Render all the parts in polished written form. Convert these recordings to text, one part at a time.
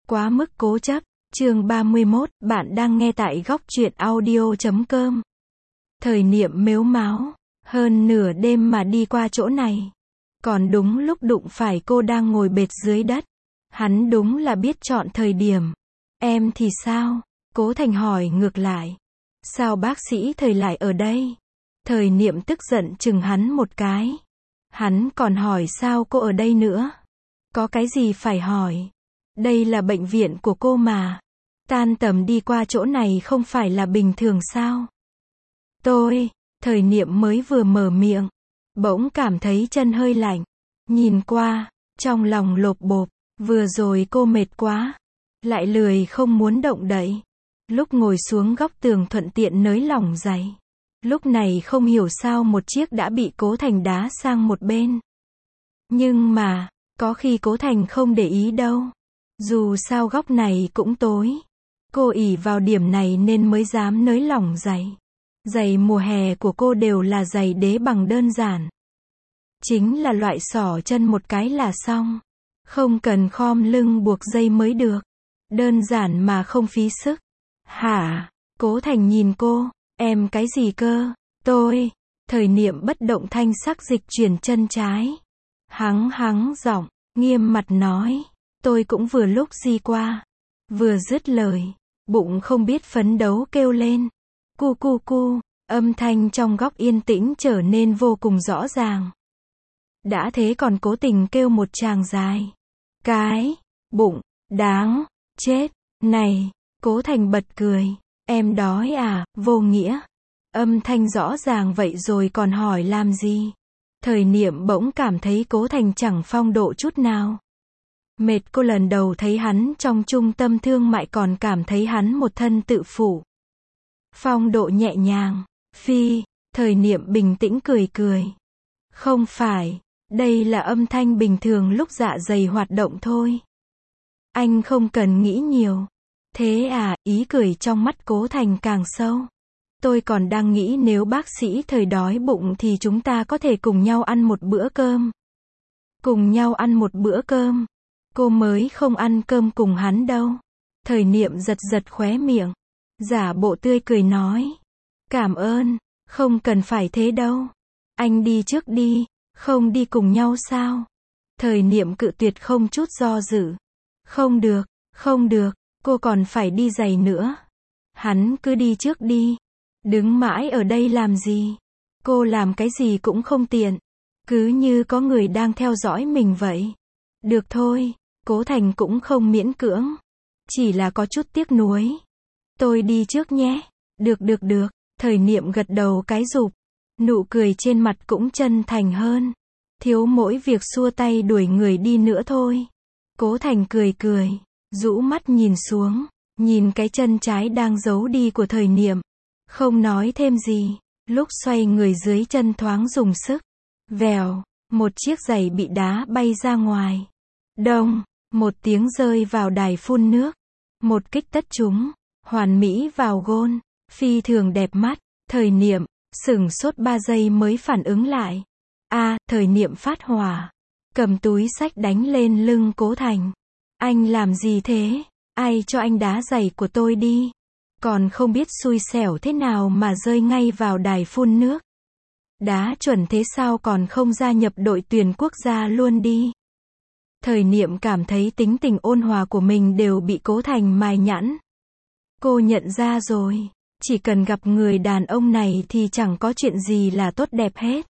Quá mức cố chấp. Chương 31, bạn đang nghe tại góc truyện audio.com. Thời niệm mếu máo. Hơn nửa đêm mà đi qua chỗ này. Còn đúng lúc đụng phải cô đang ngồi bệt dưới đất. Hắn đúng là biết chọn thời điểm. Em thì sao? Cố Thành hỏi ngược lại. Sao bác sĩ Thời lại ở đây? Thời niệm tức giận chừng hắn một cái. Hắn còn hỏi sao cô ở đây nữa? Có cái gì phải hỏi? Đây là bệnh viện của cô mà. Tan tầm đi qua chỗ này không phải là bình thường sao? Thời niệm mới vừa mở miệng. Bỗng cảm thấy chân hơi lạnh. Nhìn qua, trong lòng lộp bộp. Vừa rồi cô mệt quá. Lại lười không muốn động đậy. Lúc ngồi xuống góc tường thuận tiện nới lỏng giày. Lúc này không hiểu sao một chiếc đã bị Cố Thành đá sang một bên. Nhưng mà, có khi Cố Thành không để ý đâu. Dù sao góc này cũng tối. Cô ỷ vào điểm này nên mới dám nới lỏng giày. Giày mùa hè của cô đều là giày đế bằng đơn giản. Chính là loại xỏ chân một cái là xong. Không cần khom lưng buộc dây mới được. Đơn giản mà không phí sức. Hả? Cố Thành nhìn cô. Em cái gì cơ? Thời niệm bất động thanh sắc dịch chuyển chân trái. Hắng giọng, nghiêm mặt nói. Tôi cũng vừa lúc di qua. Vừa dứt lời. Bụng không biết phấn đấu kêu lên. Cu cu cu. Âm thanh trong góc yên tĩnh trở nên vô cùng rõ ràng. Đã thế còn cố tình kêu một tràng dài. Cái. Bụng. Đáng. Chết. Này. Cố Thành bật cười. Em đói à, vô nghĩa. Âm thanh rõ ràng vậy rồi còn hỏi làm gì? Thời niệm bỗng cảm thấy Cố Thành chẳng phong độ chút nào. Mệt cô lần đầu thấy hắn trong trung tâm thương mại còn cảm thấy hắn một thân tự phụ. Phong độ nhẹ nhàng. Thời niệm bình tĩnh cười. Không phải, đây là âm thanh bình thường lúc dạ dày hoạt động thôi. Anh không cần nghĩ nhiều. Thế à, ý cười trong mắt Cố Thành càng sâu. Tôi còn đang nghĩ nếu bác sĩ Thời đói bụng thì chúng ta có thể cùng nhau ăn một bữa cơm. Cùng nhau ăn một bữa cơm. Cô mới không ăn cơm cùng hắn đâu. Thời niệm giật khóe miệng. Giả bộ tươi cười nói. Cảm ơn, không cần phải thế đâu. Anh đi trước đi, không đi cùng nhau sao? Thời niệm cự tuyệt không chút do dự. Không được, cô còn phải đi giày nữa. Hắn cứ đi trước đi. Đứng mãi ở đây làm gì? Cô làm cái gì cũng không tiện. Cứ như có người đang theo dõi mình vậy. Được thôi, Cố Thành cũng không miễn cưỡng. Chỉ là có chút tiếc nuối. Tôi đi trước nhé. Được. Thời niệm gật đầu cái rụp. Nụ cười trên mặt cũng chân thành hơn. Thiếu mỗi việc xua tay đuổi người đi nữa thôi. Cố Thành cười. Rũ mắt nhìn xuống. Nhìn cái chân trái đang giấu đi của thời niệm. Không nói thêm gì. Lúc xoay người dưới chân thoáng dùng sức. Vèo. Một chiếc giày bị đá bay ra ngoài. Đông. Một tiếng rơi vào đài phun nước. Một kích tất trúng. Hoàn mỹ vào gôn. Phi thường đẹp mắt. Thời niệm. Sửng sốt 3 giây mới phản ứng lại. Thời niệm phát hỏa. Cầm túi xách đánh lên lưng Cố Thành. Anh làm gì thế? Ai cho anh đá giày của tôi đi? Còn không biết xui xẻo thế nào mà rơi ngay vào đài phun nước. Đá chuẩn thế sao còn không gia nhập đội tuyển quốc gia luôn đi? Thời niệm cảm thấy tính tình ôn hòa của mình đều bị Cố Thành mài nhẵn. Cô nhận ra rồi. Chỉ cần gặp người đàn ông này thì chẳng có chuyện gì là tốt đẹp hết.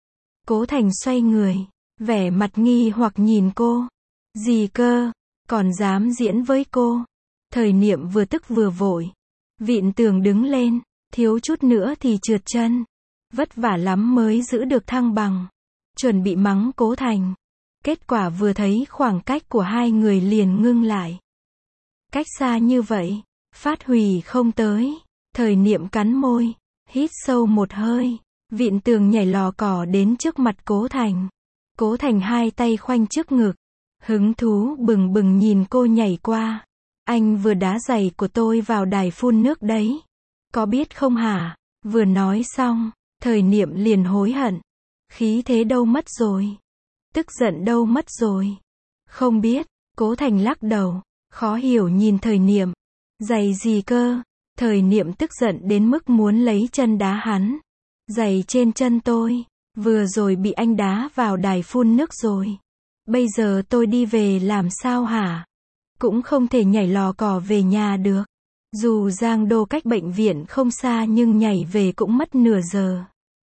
Cố Thành xoay người. Vẻ mặt nghi hoặc nhìn cô. Gì cơ? Còn dám diễn với cô? Thời niệm vừa tức vừa vội. Vịn tường đứng lên. Thiếu chút nữa thì trượt chân. Vất vả lắm mới giữ được thăng bằng. Chuẩn bị mắng Cố Thành. Kết quả vừa thấy khoảng cách của hai người liền ngưng lại. Cách xa như vậy. Phát hủy không tới. Thời niệm cắn môi. Hít sâu một hơi. Vịn tường nhảy lò cò đến trước mặt Cố Thành. Cố Thành hai tay khoanh trước ngực. Hứng thú bừng bừng nhìn cô nhảy qua. Anh vừa đá giày của tôi vào đài phun nước đấy. Có biết không hả? Vừa nói xong. Thời niệm liền hối hận. Khí thế đâu mất rồi? Tức giận đâu mất rồi? Không biết. Cố Thành lắc đầu. Khó hiểu nhìn thời niệm. Giày gì cơ? Thời niệm tức giận đến mức muốn lấy chân đá hắn. Giày trên chân tôi. Vừa rồi bị anh đá vào đài phun nước rồi. Bây giờ tôi đi về làm sao hả? Cũng không thể nhảy lò cò về nhà được. Dù Giang Đô cách bệnh viện không xa nhưng nhảy về cũng mất nửa giờ.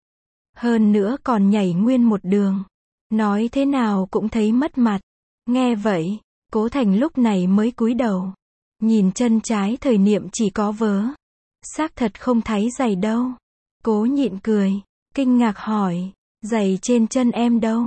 Hơn nữa còn nhảy nguyên một đường. Nói thế nào cũng thấy mất mặt. Nghe vậy, Cố Thành lúc này mới cúi đầu. Nhìn chân trái thời niệm chỉ có vớ. Xác thật không thấy giày đâu. Cố nhịn cười, kinh ngạc hỏi, giày trên chân em đâu?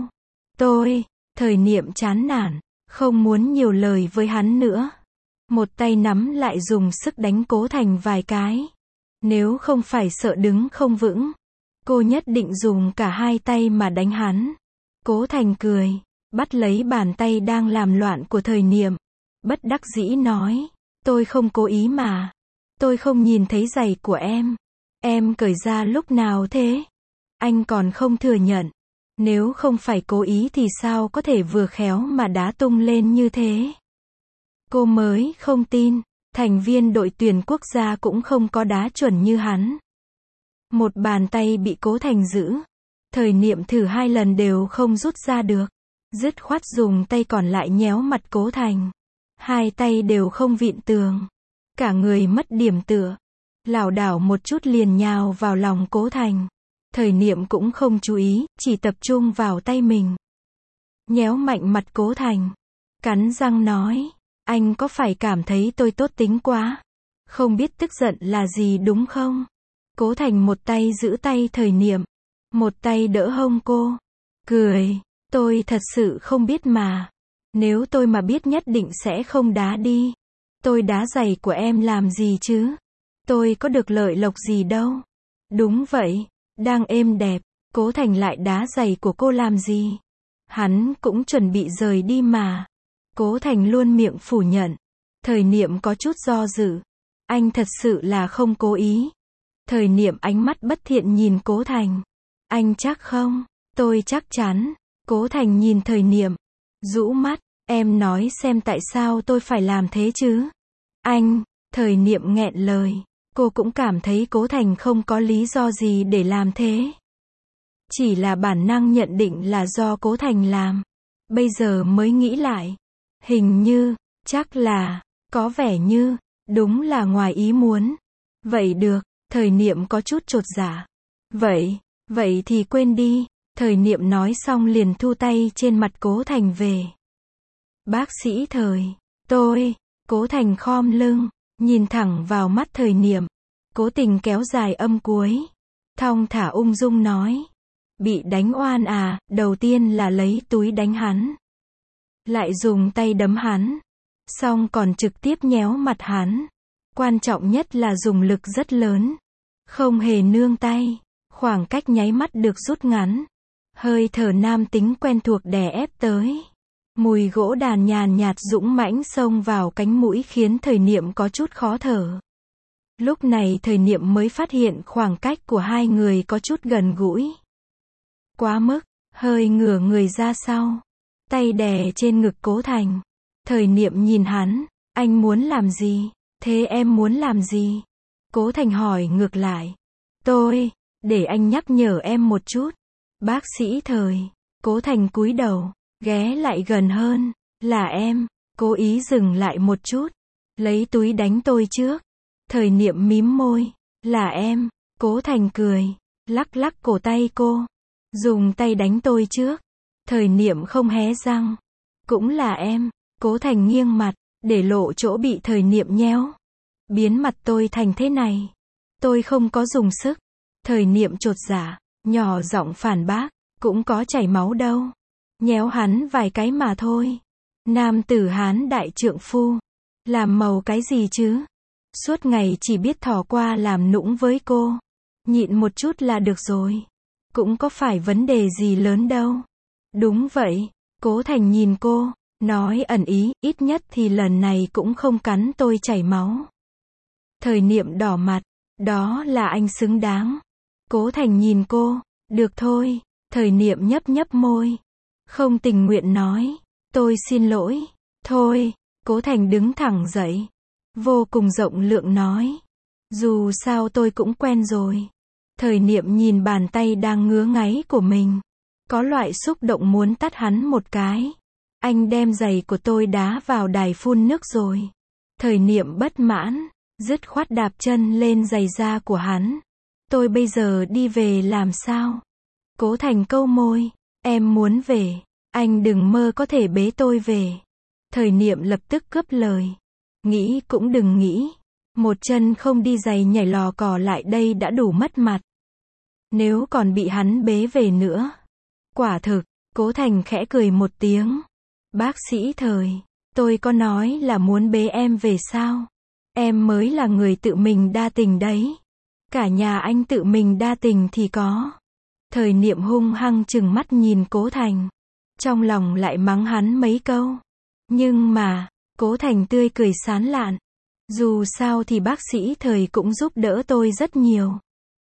Thời niệm chán nản, không muốn nhiều lời với hắn nữa. Một tay nắm lại dùng sức đánh Cố Thành vài cái. Nếu không phải sợ đứng không vững, cô nhất định dùng cả hai tay mà đánh hắn. Cố Thành cười, bắt lấy bàn tay đang làm loạn của thời niệm. Bất đắc dĩ nói, tôi không cố ý mà. Tôi không nhìn thấy giày của em. Em cởi ra lúc nào thế? Anh còn không thừa nhận. Nếu không phải cố ý thì sao có thể vừa khéo mà đá tung lên như thế? Cô mới không tin, thành viên đội tuyển quốc gia cũng không có đá chuẩn như hắn. Một bàn tay bị Cố Thành giữ. Thời niệm thử 2 lần đều không rút ra được. Dứt khoát dùng tay còn lại nhéo mặt Cố Thành. 2 tay đều không vịn tường. Cả người mất điểm tựa. Lảo đảo một chút liền nhào vào lòng Cố Thành. Thời niệm cũng không chú ý, chỉ tập trung vào tay mình. Nhéo mạnh mặt Cố Thành. Cắn răng nói, anh có phải cảm thấy tôi tốt tính quá? Không biết tức giận là gì đúng không? Cố Thành một tay giữ tay thời niệm. Một tay đỡ hông cô. Cười, tôi thật sự không biết mà. Nếu tôi mà biết nhất định sẽ không đá đi. Tôi đá giày của em làm gì chứ? Tôi có được lợi lộc gì đâu. Đúng vậy, đang êm đẹp, Cố Thành lại đá giày của cô làm gì? Hắn cũng chuẩn bị rời đi mà. Cố Thành luôn miệng phủ nhận. Thời niệm có chút do dự. Anh thật sự là không cố ý. Thời niệm ánh mắt bất thiện nhìn Cố Thành. Anh chắc không? Tôi chắc chắn. Cố Thành nhìn thời niệm. Rũ mắt, em nói xem tại sao tôi phải làm thế chứ? Anh, thời niệm nghẹn lời. Cô cũng cảm thấy Cố Thành không có lý do gì để làm thế. Chỉ là bản năng nhận định là do Cố Thành làm. Bây giờ mới nghĩ lại. Hình như, chắc là, có vẻ như, đúng là ngoài ý muốn. Vậy được, thời niệm có chút chột dạ. Vậy thì quên đi. Thời niệm nói xong liền thu tay trên mặt Cố Thành về. Bác sĩ Thời, Cố Thành khom lưng, nhìn thẳng vào mắt thời niệm. Cố tình kéo dài âm cuối. Thong thả ung dung nói. Bị đánh oan à, đầu tiên là lấy túi đánh hắn. Lại dùng tay đấm hắn. Xong còn trực tiếp nhéo mặt hắn. Quan trọng nhất là dùng lực rất lớn. Không hề nương tay. Khoảng cách nháy mắt được rút ngắn. Hơi thở nam tính quen thuộc đè ép tới. Mùi gỗ đàn nhàn nhạt dũng mãnh xông vào cánh mũi khiến thời niệm có chút khó thở. Lúc này thời niệm mới phát hiện khoảng cách của hai người có chút gần gũi. Quá mức, hơi ngửa người ra sau. Tay đè trên ngực Cố Thành. Thời niệm nhìn hắn, anh muốn làm gì? Thế em muốn làm gì? Cố Thành hỏi ngược lại. Để anh nhắc nhở em một chút. Bác sĩ Thời. Cố Thành cúi đầu, ghé lại gần hơn. Là em. Cố ý dừng lại một chút. Lấy túi đánh tôi trước. Thời niệm mím môi. Là em. Cố Thành cười. Lắc lắc cổ tay cô. Dùng tay đánh tôi trước. Thời niệm không hé răng. Cũng là em. Cố Thành nghiêng mặt, để lộ chỗ bị thời niệm nhéo. Biến mặt tôi thành thế này. Tôi không có dùng sức. Thời niệm chột dạ, nhỏ giọng phản bác. Cũng có chảy máu đâu. Nhéo hắn vài cái mà thôi. Nam tử Hán đại trượng phu. Làm màu cái gì chứ? Suốt ngày chỉ biết thò qua làm nũng với cô. Nhịn một chút là được rồi. Cũng có phải vấn đề gì lớn đâu. Đúng vậy. Cố Thành nhìn cô, nói ẩn ý, ít nhất thì lần này cũng không cắn tôi chảy máu. Thời niệm đỏ mặt. Đó là anh xứng đáng. Cố Thành nhìn cô. Được thôi. Thời niệm nhấp nhấp môi. Không tình nguyện nói. Tôi xin lỗi. Thôi, Cố Thành đứng thẳng dậy, vô cùng rộng lượng nói. Dù sao tôi cũng quen rồi. Thời Niệm nhìn bàn tay đang ngứa ngáy của mình. Có loại xúc động muốn tát hắn một cái. Anh đem giày của tôi đá vào đài phun nước rồi. Thời Niệm bất mãn, dứt khoát đạp chân lên giày da của hắn. Tôi bây giờ đi về làm sao? Cố Thành câu môi. Em muốn về. Anh đừng mơ có thể bế tôi về. Thời Niệm lập tức cướp lời. Nghĩ cũng đừng nghĩ. Một chân không đi giày nhảy lò cò lại đây đã đủ mất mặt. Nếu còn bị hắn bế về nữa. Quả thực, Cố Thành khẽ cười một tiếng. Bác sĩ Thời, tôi có nói là muốn bế em về sao? Em mới là người tự mình đa tình đấy. Cả nhà anh tự mình đa tình thì có. Thời Niệm hung hăng trừng mắt nhìn Cố Thành. Trong lòng lại mắng hắn mấy câu. Nhưng mà, Cố Thành tươi cười sán lạn. Dù sao thì bác sĩ Thời cũng giúp đỡ tôi rất nhiều.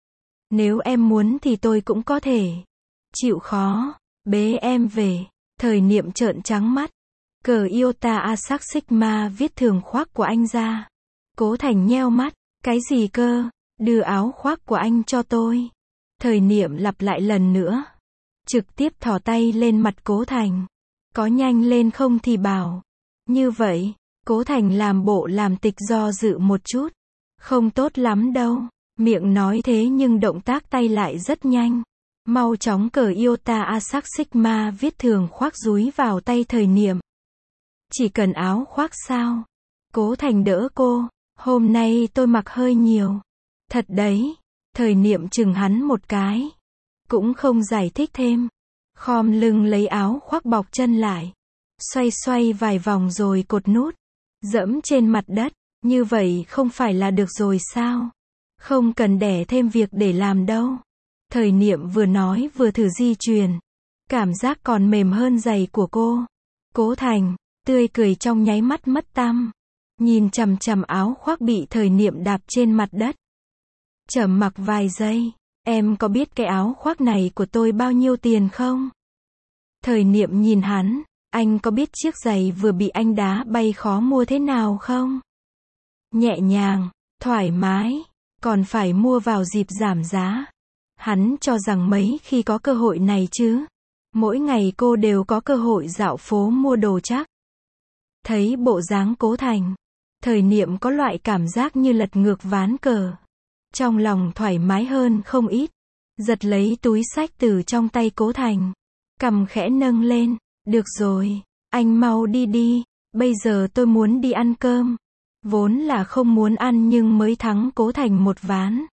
Nếu em muốn thì tôi cũng có thể. Chịu khó, bế em về. Thời Niệm trợn trắng mắt. Cờ Iota Asac Sigma viết thường khoác của anh ra. Cố Thành nheo mắt. Cái gì cơ? Đưa áo khoác của anh cho tôi. Thời Niệm lặp lại lần nữa. Trực tiếp thò tay lên mặt Cố Thành. Có nhanh lên không thì bảo. Như vậy, Cố Thành làm bộ làm tịch do dự một chút. Không tốt lắm đâu. Miệng nói thế nhưng động tác tay lại rất nhanh. Mau chóng cờ Iota Asac Sigma viết thường khoác dúi vào tay Thời Niệm. Chỉ cần áo khoác sao? Cố Thành đỡ cô. Hôm nay tôi mặc hơi nhiều. Thật đấy. Thời Niệm chừng hắn một cái. Cũng không giải thích thêm. Khom lưng lấy áo khoác bọc chân lại. Xoay xoay vài vòng rồi cột nút. Dẫm trên mặt đất. Như vậy không phải là được rồi sao? Không cần đẻ thêm việc để làm đâu. Thời Niệm vừa nói vừa thử di chuyển. Cảm giác còn mềm hơn giày của cô. Cố Thành, tươi cười trong nháy mắt mất tăm. Nhìn chằm chằm áo khoác bị Thời Niệm đạp trên mặt đất. Chậm mặc vài giây. Em có biết cái áo khoác này của tôi bao nhiêu tiền không? Thời Niệm nhìn hắn. Anh có biết chiếc giày vừa bị anh đá bay khó mua thế nào không? Nhẹ nhàng, thoải mái, còn phải mua vào dịp giảm giá. Hắn cho rằng mấy khi có cơ hội này chứ. Mỗi ngày cô đều có cơ hội dạo phố mua đồ chắc. Thấy bộ dáng Cố Thành. Thời Niệm có loại cảm giác như lật ngược ván cờ. Trong lòng thoải mái hơn không ít. Giật lấy túi xách từ trong tay Cố Thành. Cằm khẽ nâng lên. Được rồi, anh mau đi đi. Bây giờ tôi muốn đi ăn cơm. Vốn là không muốn ăn nhưng mới thắng Cố Thành một ván.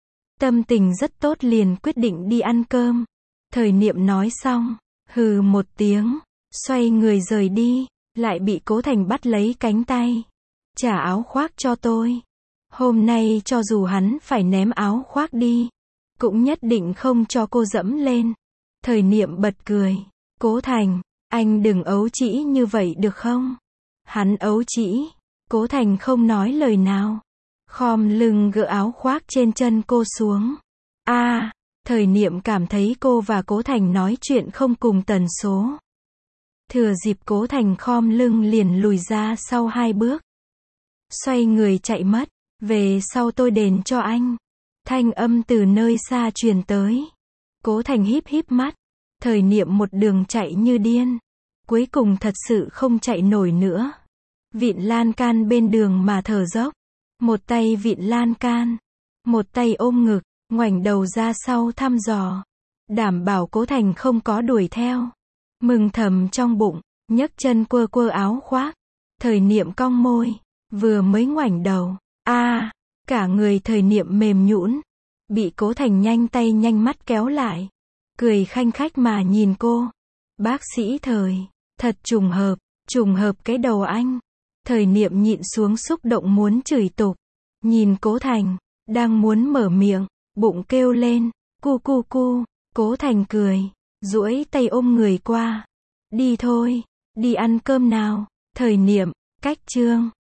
Tâm tình rất tốt liền quyết định đi ăn cơm. Thời Niệm nói xong. Hừ một tiếng. Xoay người rời đi. Lại bị Cố Thành bắt lấy cánh tay. Trả áo khoác cho tôi. Hôm nay cho dù hắn phải ném áo khoác đi. Cũng nhất định không cho cô dẫm lên. Thời Niệm bật cười. Cố Thành, anh đừng ấu trĩ như vậy được không? Hắn ấu trĩ. Cố Thành không nói lời nào. Khom lưng gỡ áo khoác trên chân cô xuống. Thời Niệm cảm thấy cô và Cố Thành nói chuyện không cùng tần số. Thừa dịp Cố Thành khom lưng liền lùi ra sau 2 bước. Xoay người chạy mất. Về sau tôi đền cho anh. Thanh âm từ nơi xa truyền tới. Cố Thành híp híp mắt. Thời Niệm một đường chạy như điên. Cuối cùng thật sự không chạy nổi nữa. Vịn lan can bên đường mà thở dốc. Một tay vịn lan can. Một tay ôm ngực. Ngoảnh đầu ra sau thăm dò. Đảm bảo Cố Thành không có đuổi theo. Mừng thầm trong bụng. Nhấc chân quơ quơ áo khoác. Thời Niệm cong môi. Vừa mới ngoảnh đầu. Cả người Thời Niệm mềm nhũn. Bị Cố Thành nhanh tay nhanh mắt kéo lại. Cười khanh khách mà nhìn cô. Bác sĩ Thời. Thật trùng hợp cái đầu anh. Thời Niệm nhịn xuống xúc động muốn chửi tục. Nhìn Cố Thành. Đang muốn mở miệng. Bụng kêu lên. Cu cu cu. Cố Thành cười. Duỗi tay ôm người qua. Đi thôi. Đi ăn cơm nào. Thời Niệm. Cách chương.